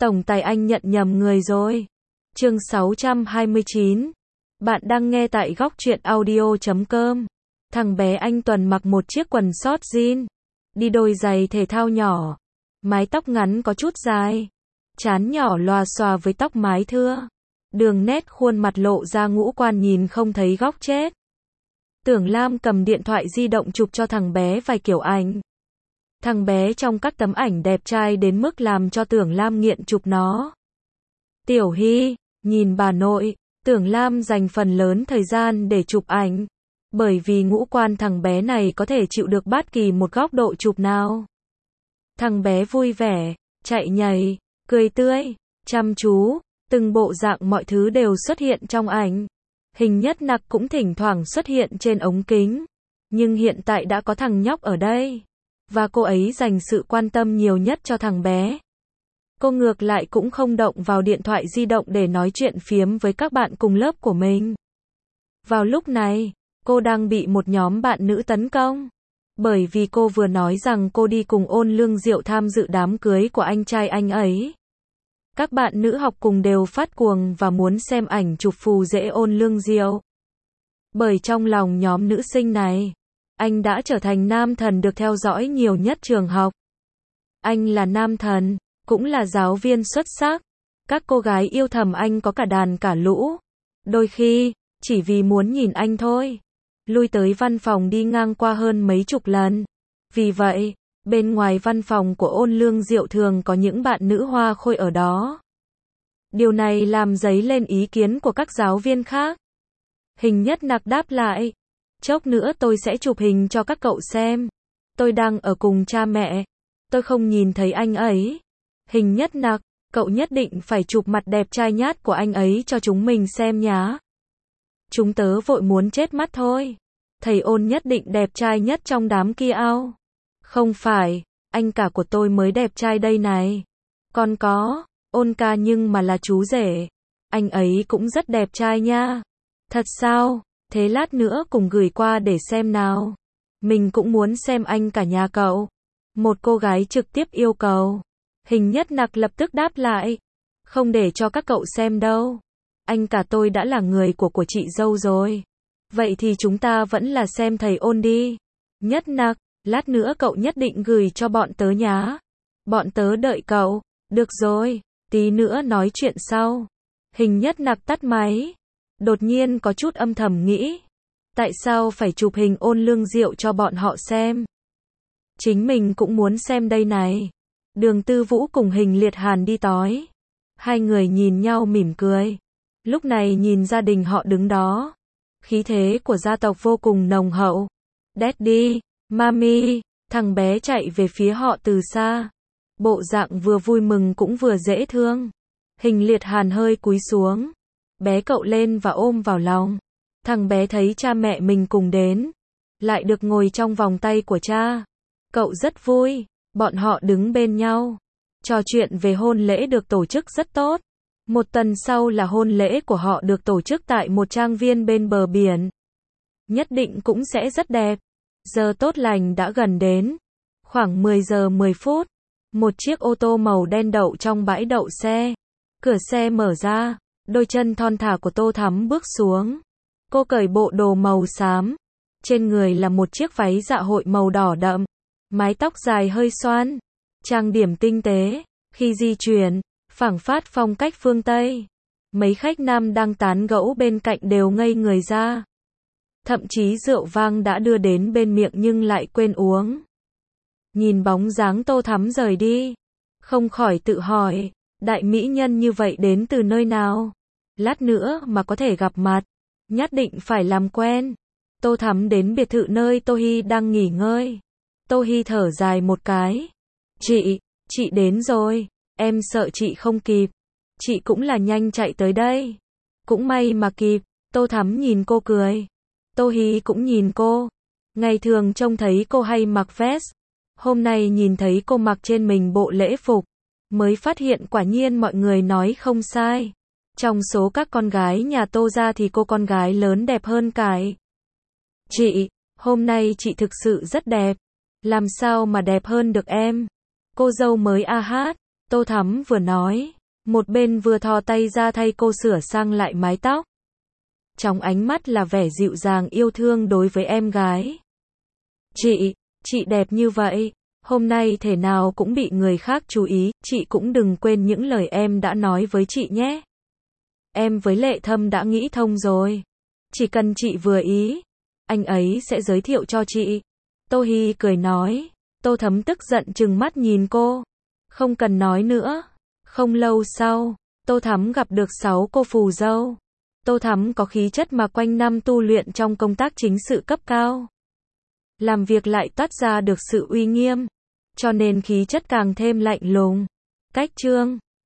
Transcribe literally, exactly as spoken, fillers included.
Tổng tài anh nhận nhầm người rồi. Chương sáu trăm hai mươi chín. Bạn đang nghe tại góc truyện audio chấm com. Thằng bé anh Tuần mặc một chiếc quần short jean, đi đôi giày thể thao nhỏ, mái tóc ngắn có chút dài, trán nhỏ lòa xòa với tóc mái thưa, đường nét khuôn mặt lộ ra ngũ quan nhìn không thấy góc chết. Tưởng Lam cầm điện thoại di động chụp cho thằng bé vài kiểu ảnh. Thằng bé trong các tấm ảnh đẹp trai đến mức làm cho Tưởng Lam nghiện chụp nó. Tiểu Hy, nhìn bà nội, Tưởng Lam dành phần lớn thời gian để chụp ảnh, bởi vì ngũ quan thằng bé này có thể chịu được bất kỳ một góc độ chụp nào. Thằng bé vui vẻ, chạy nhảy, cười tươi, chăm chú, từng bộ dạng mọi thứ đều xuất hiện trong ảnh. Hình Nhất Nặc cũng thỉnh thoảng xuất hiện trên ống kính, nhưng hiện tại đã có thằng nhóc ở đây, và cô ấy dành sự quan tâm nhiều nhất cho thằng bé. Cô ngược lại cũng không động vào điện thoại di động để nói chuyện phiếm với các bạn cùng lớp của mình. Vào lúc này, cô đang bị một nhóm bạn nữ tấn công, bởi vì cô vừa nói rằng cô đi cùng Ôn Lương Diệu tham dự đám cưới của anh trai anh ấy. Các bạn nữ học cùng đều phát cuồng và muốn xem ảnh chụp phù rễ Ôn Lương Diệu. Bởi trong lòng nhóm nữ sinh này, anh đã trở thành nam thần được theo dõi nhiều nhất trường học. Anh là nam thần, cũng là giáo viên xuất sắc. Các cô gái yêu thầm anh có cả đàn cả lũ. Đôi khi, chỉ vì muốn nhìn anh thôi, lui tới văn phòng đi ngang qua hơn mấy chục lần. Vì vậy, bên ngoài văn phòng của Ôn Lương Diệu thường có những bạn nữ hoa khôi ở đó. Điều này làm dấy lên ý kiến của các giáo viên khác. Hình Nhất Nặc đáp lại, chốc nữa tôi sẽ chụp hình cho các cậu xem. Tôi đang ở cùng cha mẹ, tôi không nhìn thấy anh ấy. Hình Nhất Nặc, cậu nhất định phải chụp mặt đẹp trai nhát của anh ấy cho chúng mình xem nhá. Chúng tớ vội muốn chết mất thôi. Thầy Ôn nhất định đẹp trai nhất trong đám kia ao. Không phải, anh cả của tôi mới đẹp trai đây này. Còn có, Ôn ca nhưng mà là chú rể. Anh ấy cũng rất đẹp trai nha. Thật sao? Thế lát nữa cùng gửi qua để xem nào. Mình cũng muốn xem anh cả nhà cậu. Một cô gái trực tiếp yêu cầu. Hình Nhất Nặc lập tức đáp lại. Không để cho các cậu xem đâu. Anh cả tôi đã là người của của chị dâu rồi. Vậy thì chúng ta vẫn là xem thầy Ôn đi. Nhất Nặc, lát nữa cậu nhất định gửi cho bọn tớ nhá. Bọn tớ đợi cậu. Được rồi, tí nữa nói chuyện sau. Hình Nhất Nặc tắt máy. Đột nhiên có chút âm thầm nghĩ. Tại sao phải chụp hình Ôn Lương Diệu cho bọn họ xem? Chính mình cũng muốn xem đây này. Đường Tư Vũ cùng Hình Liệt Hàn đi tói. Hai người nhìn nhau mỉm cười. Lúc này nhìn gia đình họ đứng đó. Khí thế của gia tộc vô cùng nồng hậu. Daddy, Mami, thằng bé chạy về phía họ từ xa. Bộ dạng vừa vui mừng cũng vừa dễ thương. Hình Liệt Hàn hơi cúi xuống. Bé cậu lên và ôm vào lòng. Thằng bé thấy cha mẹ mình cùng đến. Lại được ngồi trong vòng tay của cha. Cậu rất vui. Bọn họ đứng bên nhau. Trò chuyện về hôn lễ được tổ chức rất tốt. Một tuần sau là hôn lễ của họ được tổ chức tại một trang viên bên bờ biển. Nhất định cũng sẽ rất đẹp. Giờ tốt lành đã gần đến. Khoảng mười giờ mười phút. Một chiếc ô tô màu đen đậu trong bãi đậu xe. Cửa xe mở ra. Đôi chân thon thả của Tô Thắm bước xuống. Cô cởi bộ đồ màu xám. Trên người là một chiếc váy dạ hội màu đỏ đậm. Mái tóc dài hơi xoăn. Trang điểm tinh tế. Khi di chuyển, phảng phất phong cách phương Tây. Mấy khách nam đang tán gẫu bên cạnh đều ngây người ra. Thậm chí rượu vang đã đưa đến bên miệng nhưng lại quên uống. Nhìn bóng dáng Tô Thắm rời đi. Không khỏi tự hỏi, đại mỹ nhân như vậy đến từ nơi nào? Lát nữa mà có thể gặp mặt, nhất định phải làm quen. Tô Thắm đến biệt thự nơi Tô Hy đang nghỉ ngơi. Tô Hy thở dài một cái. Chị, chị đến rồi. Em sợ chị không kịp. Chị cũng là nhanh chạy tới đây. Cũng may mà kịp. Tô Thắm nhìn cô cười. Tô Hy cũng nhìn cô. Ngày thường trông thấy cô hay mặc vest. Hôm nay nhìn thấy cô mặc trên mình bộ lễ phục. Mới phát hiện quả nhiên mọi người nói không sai. Trong số các con gái nhà Tô ra thì cô con gái lớn đẹp hơn cải. Chị, hôm nay chị thực sự rất đẹp. Làm sao mà đẹp hơn được em? Cô dâu mới a hát. Tô Thắm vừa nói, một bên vừa thò tay ra thay cô sửa sang lại mái tóc. Trong ánh mắt là vẻ dịu dàng yêu thương đối với em gái. Chị, chị đẹp như vậy, hôm nay thể nào cũng bị người khác chú ý, chị cũng đừng quên những lời em đã nói với chị nhé. Em với Lệ Thâm đã nghĩ thông rồi. Chỉ cần chị vừa ý, anh ấy sẽ giới thiệu cho chị. Tô Hi cười nói. Tô Thắm tức giận trừng mắt nhìn cô. Không cần nói nữa. Không lâu sau, Tô Thắm gặp được sáu cô phù dâu. Tô Thắm có khí chất mà quanh năm tu luyện trong công tác chính sự cấp cao. Làm việc lại toát ra được sự uy nghiêm, cho nên khí chất càng thêm lạnh lùng. Cách chương